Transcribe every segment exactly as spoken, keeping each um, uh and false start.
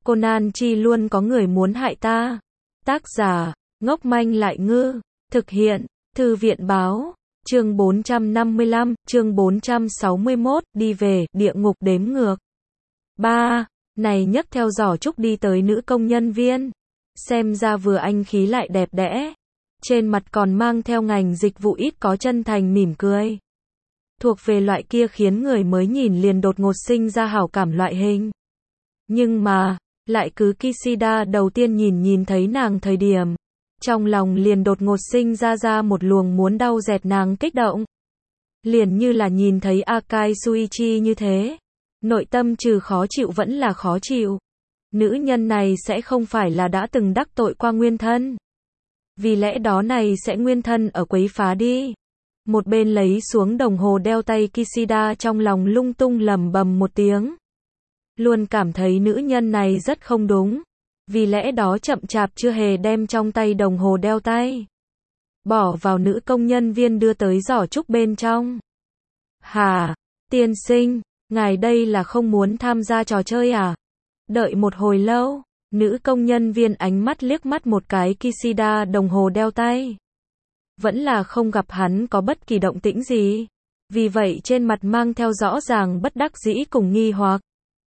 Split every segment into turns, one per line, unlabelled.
Conan chi luôn có người muốn hại ta. Tác giả, ngốc manh lại ngư. Thực hiện, Thư viện báo. Chương bốn trăm năm mươi lăm, chương bốn trăm sáu mươi mốt, đi về, địa ngục đếm ngược. ba. Này nhấc theo giỏ trúc đi tới nữ công nhân viên. Xem ra vừa anh khí lại đẹp đẽ. Trên mặt còn mang theo ngành dịch vụ ít có chân thành mỉm cười. Thuộc về loại kia khiến người mới nhìn liền đột ngột sinh ra hảo cảm loại hình. Nhưng mà, lại cứ Kishida đầu tiên nhìn nhìn thấy nàng thời điểm. Trong lòng liền đột ngột sinh ra ra một luồng muốn đau dẹt nàng kích động. Liền như là nhìn thấy Akai Suichi như thế. Nội tâm trừ khó chịu vẫn là khó chịu. Nữ nhân này sẽ không phải là đã từng đắc tội qua nguyên thân. Vì lẽ đó này sẽ nguyên thân ở quấy phá đi. Một bên lấy xuống đồng hồ đeo tay Kishida trong lòng lung tung lầm bầm một tiếng. Luôn cảm thấy nữ nhân này rất không đúng. Vì lẽ đó chậm chạp chưa hề đem trong tay đồng hồ đeo tay bỏ vào nữ công nhân viên đưa tới giỏ trúc bên trong. Hả, tiên sinh, ngài đây là không muốn tham gia trò chơi à? Đợi một hồi lâu, nữ công nhân viên ánh mắt liếc mắt một cái Kishida đồng hồ đeo tay. Vẫn là không gặp hắn có bất kỳ động tĩnh gì. Vì vậy trên mặt mang theo rõ ràng bất đắc dĩ cùng nghi hoặc.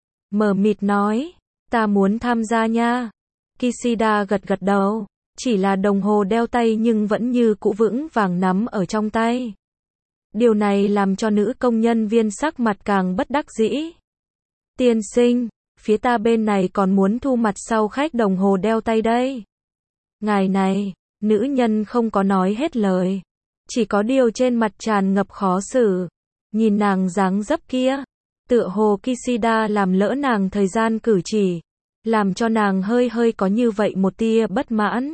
Mờ mịt nói, ta muốn tham gia nha. Kishida gật gật đầu, chỉ là đồng hồ đeo tay nhưng vẫn như cũ vững vàng nắm ở trong tay. Điều này làm cho nữ công nhân viên sắc mặt càng bất đắc dĩ. Tiên sinh, phía ta bên này còn muốn thu mặt sau khách đồng hồ đeo tay đây. Ngài này, nữ nhân không có nói hết lời. Chỉ có điều trên mặt tràn ngập khó xử. Nhìn nàng dáng dấp kia. Tựa hồ Kishida làm lỡ nàng thời gian cử chỉ. Làm cho nàng hơi hơi có như vậy một tia bất mãn.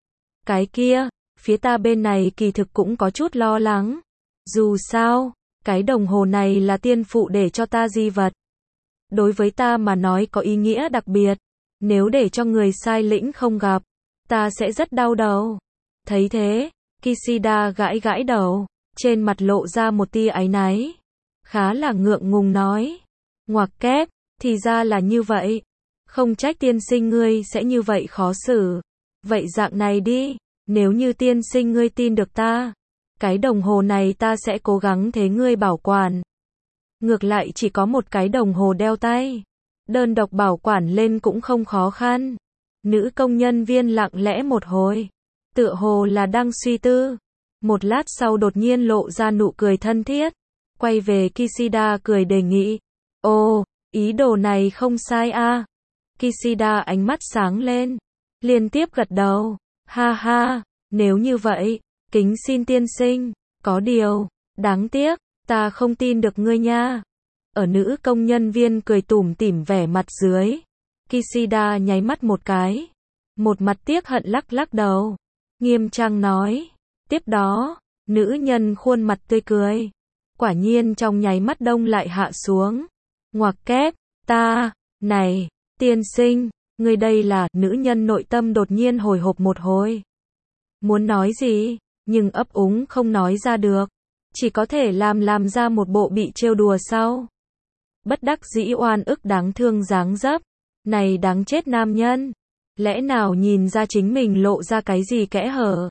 Cái kia, phía ta bên này kỳ thực cũng có chút lo lắng. Dù sao, cái đồng hồ này là tiên phụ để cho ta di vật. Đối với ta mà nói có ý nghĩa đặc biệt. Nếu để cho người sai lĩnh không gặp, ta sẽ rất đau đầu. Thấy thế, Kishida gãi gãi đầu, trên mặt lộ ra một tia áy náy. Khá là ngượng ngùng nói. Ngoặc kép, thì ra là như vậy. Không trách tiên sinh ngươi sẽ như vậy khó xử. Vậy dạng này đi, nếu như tiên sinh ngươi tin được ta, cái đồng hồ này ta sẽ cố gắng thế ngươi bảo quản. Ngược lại chỉ có một cái đồng hồ đeo tay. Đơn độc bảo quản lên cũng không khó khăn. Nữ công nhân viên lặng lẽ một hồi. Tựa hồ là đang suy tư. Một lát sau đột nhiên lộ ra nụ cười thân thiết. Quay về Kishida cười đề nghị. Ồ, ý đồ này không sai a. Kishida ánh mắt sáng lên. Liên tiếp gật đầu. Ha ha, nếu như vậy, kính xin tiên sinh. Có điều, đáng tiếc, ta không tin được ngươi nha. Ở nữ công nhân viên cười tủm tỉm vẻ mặt dưới. Kishida nháy mắt một cái. Một mặt tiếc hận lắc lắc đầu. Nghiêm trang nói. Tiếp đó, nữ nhân khuôn mặt tươi cười. Quả nhiên trong nháy mắt đông lại hạ xuống. Ngoặc kép, ta, này, tiên sinh, người đây là, nữ nhân nội tâm đột nhiên hồi hộp một hồi. Muốn nói gì, nhưng ấp úng không nói ra được. Chỉ có thể làm làm ra một bộ bị trêu đùa sau. Bất đắc dĩ oan ức đáng thương dáng dấp. Này đáng chết nam nhân. Lẽ nào nhìn ra chính mình lộ ra cái gì kẽ hở?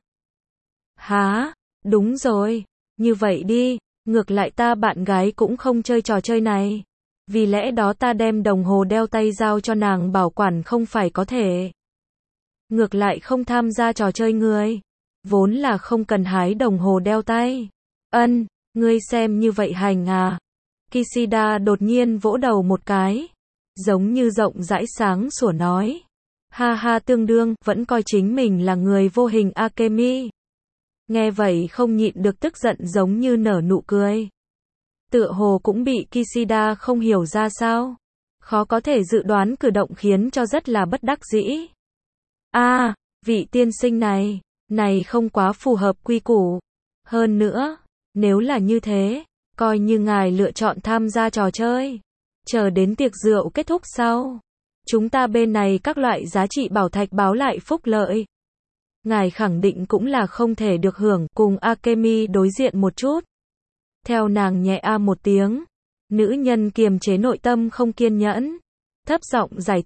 Hả? Đúng rồi. Như vậy đi, ngược lại ta bạn gái cũng không chơi trò chơi này. Vì lẽ đó ta đem đồng hồ đeo tay giao cho nàng bảo quản không phải có thể. Ngược lại không tham gia trò chơi người. Vốn là không cần hái đồng hồ đeo tay. Ân, ngươi xem như vậy hành à? Kishida đột nhiên vỗ đầu một cái. Giống như rộng rãi sáng sủa nói. Ha ha tương đương, vẫn coi chính mình là người vô hình Akemi. Nghe vậy không nhịn được tức giận giống như nở nụ cười. Tựa hồ cũng bị Kishida không hiểu ra sao. Khó có thể dự đoán cử động khiến cho rất là bất đắc dĩ. A, à, vị tiên sinh này, này không quá phù hợp quy củ. Hơn nữa, nếu là như thế, coi như ngài lựa chọn tham gia trò chơi. Chờ đến tiệc rượu kết thúc sau. Chúng ta bên này các loại giá trị bảo thạch báo lại phúc lợi. Ngài khẳng định cũng là không thể được hưởng cùng Akemi đối diện một chút. Theo nàng nhẹ a một tiếng. Nữ nhân kiềm chế nội tâm không kiên nhẫn. Thấp giọng giải thích.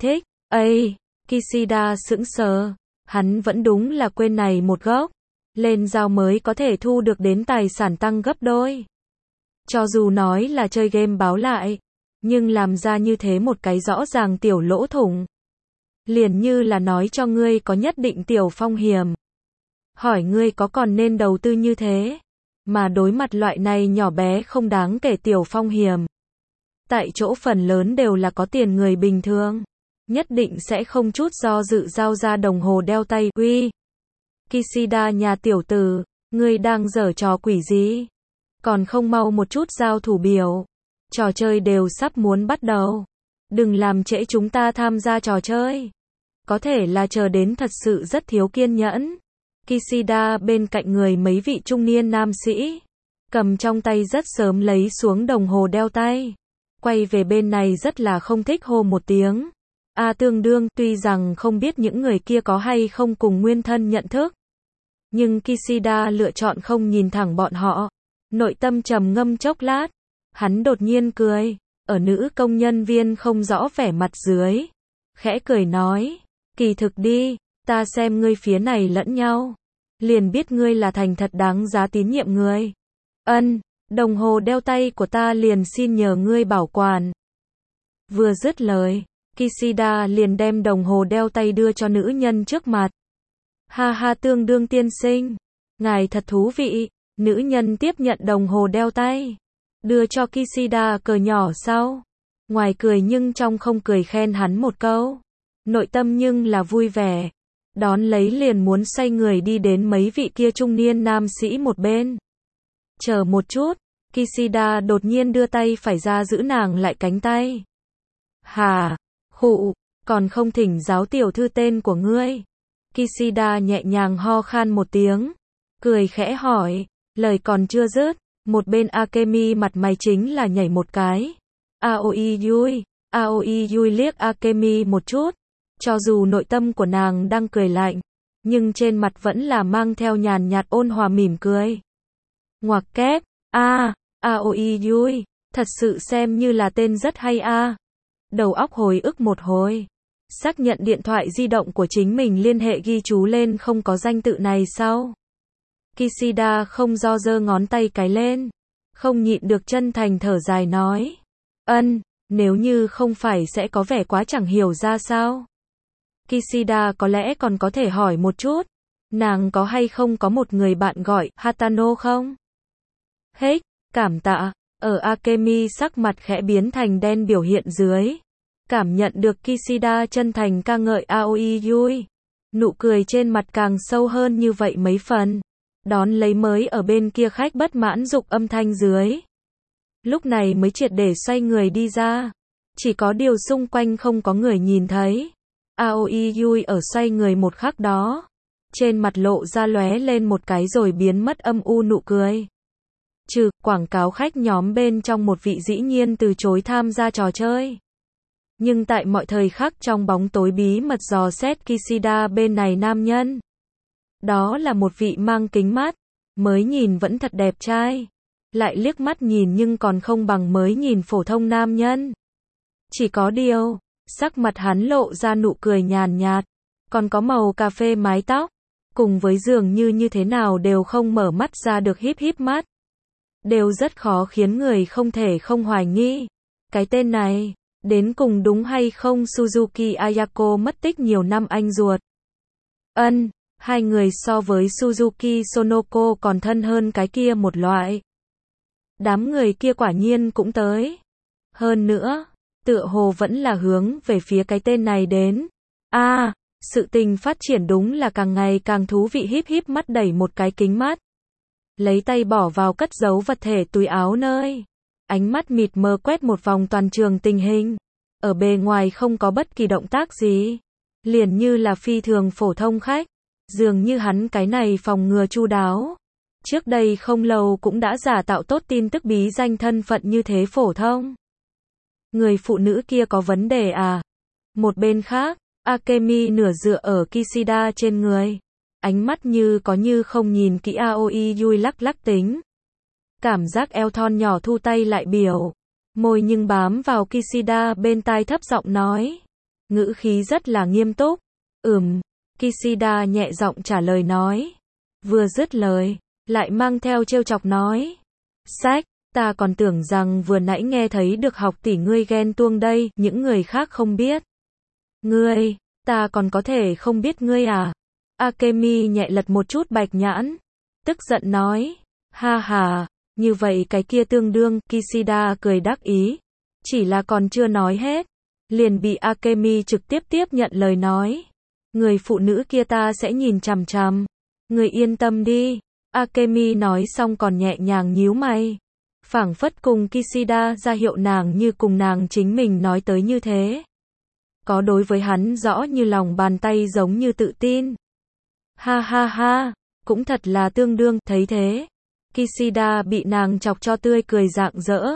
Ây, Kishida sững sờ. Hắn vẫn đúng là quên này một gốc. Lên giao mới có thể thu được đến tài sản tăng gấp đôi. Cho dù nói là chơi game báo lại, nhưng làm ra như thế một cái rõ ràng tiểu lỗ thủng. Liền như là nói cho ngươi có nhất định tiểu phong hiểm. Hỏi ngươi có còn nên đầu tư như thế, mà đối mặt loại này nhỏ bé không đáng kể tiểu phong hiểm. Tại chỗ phần lớn đều là có tiền người bình thường, nhất định sẽ không chút do dự giao ra đồng hồ đeo tay. Uy, Kishida nhà tiểu tử, ngươi đang giở trò quỷ gì? Còn không mau một chút giao thủ biểu. Trò chơi đều sắp muốn bắt đầu. Đừng làm trễ chúng ta tham gia trò chơi. Có thể là chờ đến thật sự rất thiếu kiên nhẫn. Kishida bên cạnh người mấy vị trung niên nam sĩ, cầm trong tay rất sớm lấy xuống đồng hồ đeo tay. Quay về bên này rất là không thích hô một tiếng. A tương đương, tuy rằng không biết những người kia có hay không cùng nguyên thân nhận thức. Nhưng Kishida lựa chọn không nhìn thẳng bọn họ. Nội tâm trầm ngâm chốc lát. Hắn đột nhiên cười. Ở nữ công nhân viên không rõ vẻ mặt dưới. Khẽ cười nói. Kỳ thực đi, ta xem ngươi phía này lẫn nhau. Liền biết ngươi là thành thật đáng giá tín nhiệm người. Ân, đồng hồ đeo tay của ta liền xin nhờ ngươi bảo quản. Vừa dứt lời, Kishida liền đem đồng hồ đeo tay đưa cho nữ nhân trước mặt. Ha ha tương đương tiên sinh. Ngài thật thú vị. Nữ nhân tiếp nhận đồng hồ đeo tay. Đưa cho Kishida cờ nhỏ sau. Ngoài cười nhưng trong không cười khen hắn một câu. Nội tâm nhưng là vui vẻ. Đón lấy liền muốn xoay người đi đến mấy vị kia trung niên nam sĩ một bên. Chờ một chút. Kishida đột nhiên đưa tay phải ra giữ nàng lại cánh tay. Hà, khụ, còn không thỉnh giáo tiểu thư tên của ngươi. Kishida nhẹ nhàng ho khan một tiếng. Cười khẽ hỏi. Lời còn chưa dứt. Một bên Akemi mặt mày chính là nhảy một cái. Aoi Yui. Aoi Yui liếc Akemi một chút. Cho dù nội tâm của nàng đang cười lạnh, nhưng trên mặt vẫn là mang theo nhàn nhạt ôn hòa mỉm cười. Ngoặc kép, a, Aoi Yui, thật sự xem như là tên rất hay a. Đầu óc hồi ức một hồi, xác nhận điện thoại di động của chính mình liên hệ ghi chú lên không có danh tự này sau. Kishida không do giơ ngón tay cái lên, không nhịn được chân thành thở dài nói. Ân, nếu như không phải sẽ có vẻ quá chẳng hiểu ra sao. Kishida có lẽ còn có thể hỏi một chút, nàng có hay không có một người bạn gọi Hatano không? Hết, cảm tạ, ở Akemi sắc mặt khẽ biến thành đen biểu hiện dưới. Cảm nhận được Kishida chân thành ca ngợi Aoi Yui. Nụ cười trên mặt càng sâu hơn như vậy mấy phần. Đón lấy mới ở bên kia khách bất mãn dục âm thanh dưới. Lúc này mới triệt để xoay người đi ra. Chỉ có điều xung quanh không có người nhìn thấy. Aoi Yui ở xoay người một khắc đó. Trên mặt lộ ra lóe lên một cái rồi biến mất âm u nụ cười. Trừ, quảng cáo khách nhóm bên trong một vị dĩ nhiên từ chối tham gia trò chơi. Nhưng tại mọi thời khắc trong bóng tối bí mật dò xét Kishida bên này nam nhân. Đó là một vị mang kính mắt, mới nhìn vẫn thật đẹp trai. Lại liếc mắt nhìn nhưng còn không bằng mới nhìn phổ thông nam nhân. Chỉ có điều, sắc mặt hắn lộ ra nụ cười nhàn nhạt, còn có màu cà phê mái tóc, cùng với dường như như thế nào đều không mở mắt ra được híp híp mắt. Đều rất khó khiến người không thể không hoài nghi. Cái tên này, đến cùng đúng hay không Suzuki Ayako mất tích nhiều năm anh ruột. Ân, hai người so với Suzuki Sonoko còn thân hơn cái kia một loại. Đám người kia quả nhiên cũng tới. Hơn nữa, tựa hồ vẫn là hướng về phía cái tên này đến. A, à, sự tình phát triển đúng là càng ngày càng thú vị híp híp mắt đẩy một cái kính mắt. Lấy tay bỏ vào cất giấu vật thể túi áo nơi. Ánh mắt mịt mờ quét một vòng toàn trường tình hình. Ở bề ngoài không có bất kỳ động tác gì. Liền như là phi thường phổ thông khách. Dường như hắn cái này phòng ngừa chu đáo. Trước đây không lâu cũng đã giả tạo tốt tin tức bí danh thân phận như thế phổ thông. Người phụ nữ kia có vấn đề à? Một bên khác, Akemi nửa dựa ở Kishida trên người. Ánh mắt như có như không nhìn kỹ Aoi Yui lắc lắc tính. Cảm giác eo thon nhỏ thu tay lại biểu. Môi nhưng bám vào Kishida bên tai thấp giọng nói. ngữ khí rất là nghiêm túc. Ừm, Kishida nhẹ giọng trả lời nói. Vừa dứt lời, lại mang theo trêu chọc nói. Sách, ta còn tưởng rằng vừa nãy nghe thấy được học tỷ ngươi ghen tuông đây, những người khác không biết. Ngươi, ta còn có thể không biết ngươi à? Akemi nhẹ lật một chút bạch nhãn, tức giận nói. Ha ha, như vậy cái kia tương đương, Kishida cười đắc ý. Chỉ là còn chưa nói hết, liền bị Akemi trực tiếp tiếp nhận lời nói. Người phụ nữ kia ta sẽ nhìn chằm chằm. Người yên tâm đi. Akemi nói xong còn nhẹ nhàng nhíu mày. Phảng phất cùng Kishida ra hiệu nàng như cùng nàng chính mình nói tới như thế. Có đối với hắn rõ như lòng bàn tay giống như tự tin. Ha ha ha, cũng thật là tương đương, thấy thế. Kishida bị nàng chọc cho tươi cười rạng rỡ.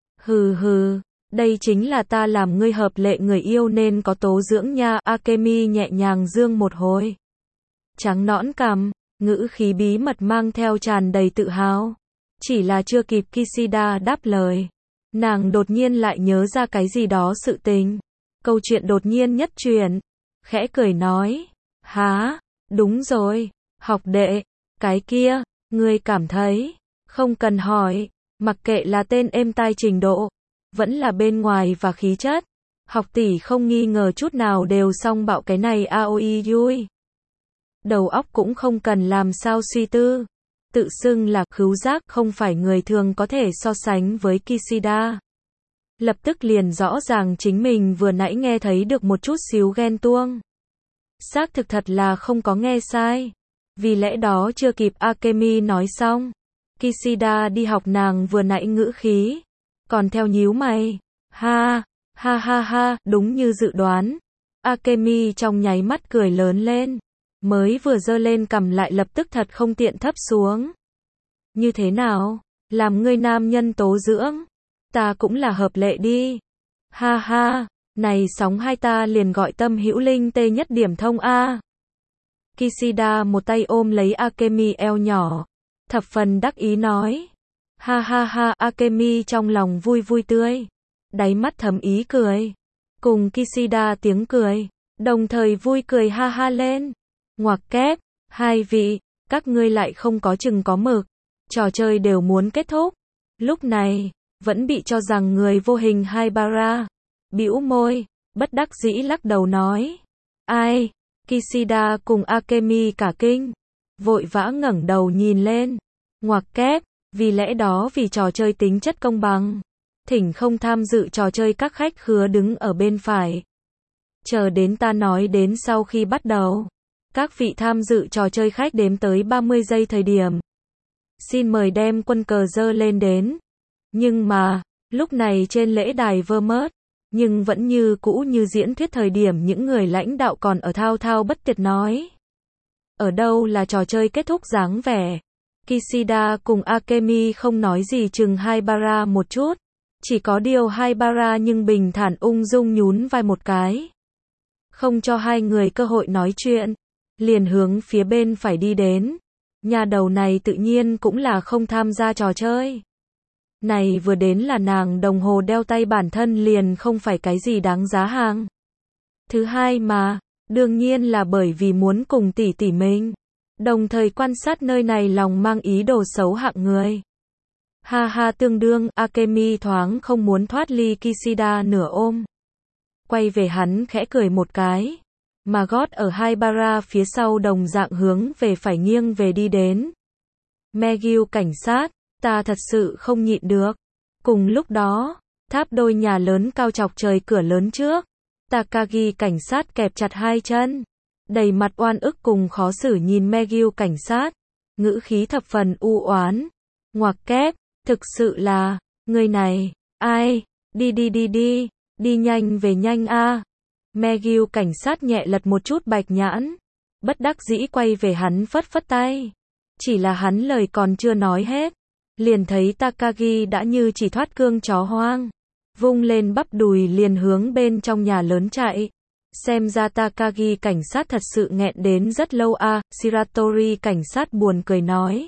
Hừ hừ, đây chính là ta làm ngươi hợp lệ người yêu nên có tố dưỡng nha. Akemi nhẹ nhàng dương một hồi. Trắng nõn cằm, ngữ khí bí mật mang theo tràn đầy tự hào. Chỉ là chưa kịp Kishida đáp lời, nàng đột nhiên lại nhớ ra cái gì đó sự tình. Câu chuyện đột nhiên nhất chuyển, khẽ cười nói. Há, đúng rồi, học đệ, cái kia, ngươi cảm thấy, không cần hỏi, mặc kệ là tên êm tai trình độ, vẫn là bên ngoài và khí chất, học tỷ không nghi ngờ chút nào đều song bạo cái này aoi yui. Đầu óc cũng không cần làm sao suy tư, tự xưng là khứu giác không phải người thường có thể so sánh với Kishida. Lập tức liền rõ ràng chính mình vừa nãy nghe thấy được một chút xíu ghen tuông. Xác thực thật là không có nghe sai. Vì lẽ đó chưa kịp Akemi nói xong, Kishida đi học nàng vừa nãy ngữ khí, còn theo nhíu mày. Ha, ha ha ha, đúng như dự đoán. Akemi trong nháy mắt cười lớn lên, mới vừa giơ lên cằm lại lập tức thật không tiện thấp xuống. Như thế nào, làm ngươi nam nhân tố dưỡng, ta cũng là hợp lệ đi. Ha ha, này sóng hai ta liền gọi tâm hữu linh tê nhất điểm thông a. Kishida một tay ôm lấy Akemi eo nhỏ, thập phần đắc ý nói. Ha ha ha, Akemi trong lòng vui vui tươi, đáy mắt thấm ý cười. Cùng Kishida tiếng cười, đồng thời vui cười ha ha lên. Ngoặc kép, hai vị, các ngươi lại không có chừng có mực, trò chơi đều muốn kết thúc. Lúc này, vẫn bị cho rằng người vô hình Haibara, bĩu môi, bất đắc dĩ lắc đầu nói. Ai? Kishida cùng Akemi cả kinh, vội vã ngẩng đầu nhìn lên. Ngoặc kép, vì lẽ đó vì trò chơi tính chất công bằng, thỉnh không tham dự trò chơi các khách khứa đứng ở bên phải. Chờ đến ta nói đến sau khi bắt đầu, các vị tham dự trò chơi khách đếm tới ba mươi giây thời điểm, xin mời đem quân cờ giơ lên đến. Nhưng mà, lúc này trên lễ đài Vermont, nhưng vẫn như cũ như diễn thuyết thời điểm những người lãnh đạo còn ở thao thao bất tuyệt nói. Ở đâu là trò chơi kết thúc dáng vẻ. Kishida cùng Akemi không nói gì chừng Haibara một chút. Chỉ có điều Haibara nhưng bình thản ung dung nhún vai một cái. Không cho hai người cơ hội nói chuyện. Liền hướng phía bên phải đi đến. Nhà đầu này tự nhiên cũng là không tham gia trò chơi. Này vừa đến là nàng đồng hồ đeo tay bản thân liền không phải cái gì đáng giá hàng. Thứ hai mà, đương nhiên là bởi vì muốn cùng tỷ tỷ mình. Đồng thời quan sát nơi này lòng mang ý đồ xấu hạng người. Ha ha tương đương, Akemi thoáng không muốn thoát ly Kishida nửa ôm. Quay về hắn khẽ cười một cái. Mà gót ở Haibara phía sau đồng dạng hướng về phải nghiêng về đi đến. Megyu cảnh sát, ta thật sự không nhịn được. Cùng lúc đó, tháp đôi nhà lớn cao chọc trời cửa lớn trước. Takagi cảnh sát kẹp chặt hai chân. Đầy mặt oan ức cùng khó xử nhìn Megyu cảnh sát. Ngữ khí thập phần u oán. Ngoặc kép, thực sự là, người này, ai, đi đi đi đi, đi nhanh về nhanh a. Megyu cảnh sát nhẹ lật một chút bạch nhãn. Bất đắc dĩ quay về hắn phất phất tay. Chỉ là hắn lời còn chưa nói hết. Liền thấy Takagi đã như chỉ thoát cương chó hoang. Vung lên bắp đùi liền hướng bên trong nhà lớn chạy. Xem ra Takagi cảnh sát thật sự nghẹn đến rất lâu a. À, Shiratori cảnh sát buồn cười nói.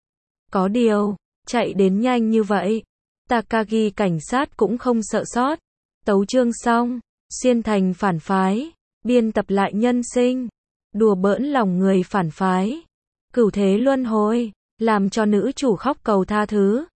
Có điều, chạy đến nhanh như vậy. Takagi cảnh sát cũng không sợ sót. Tấu chương xong. Xiên thành phản phái, biên tập lại nhân sinh, đùa bỡn lòng người phản phái, cửu thế luân hồi, làm cho nữ chủ khóc cầu tha thứ.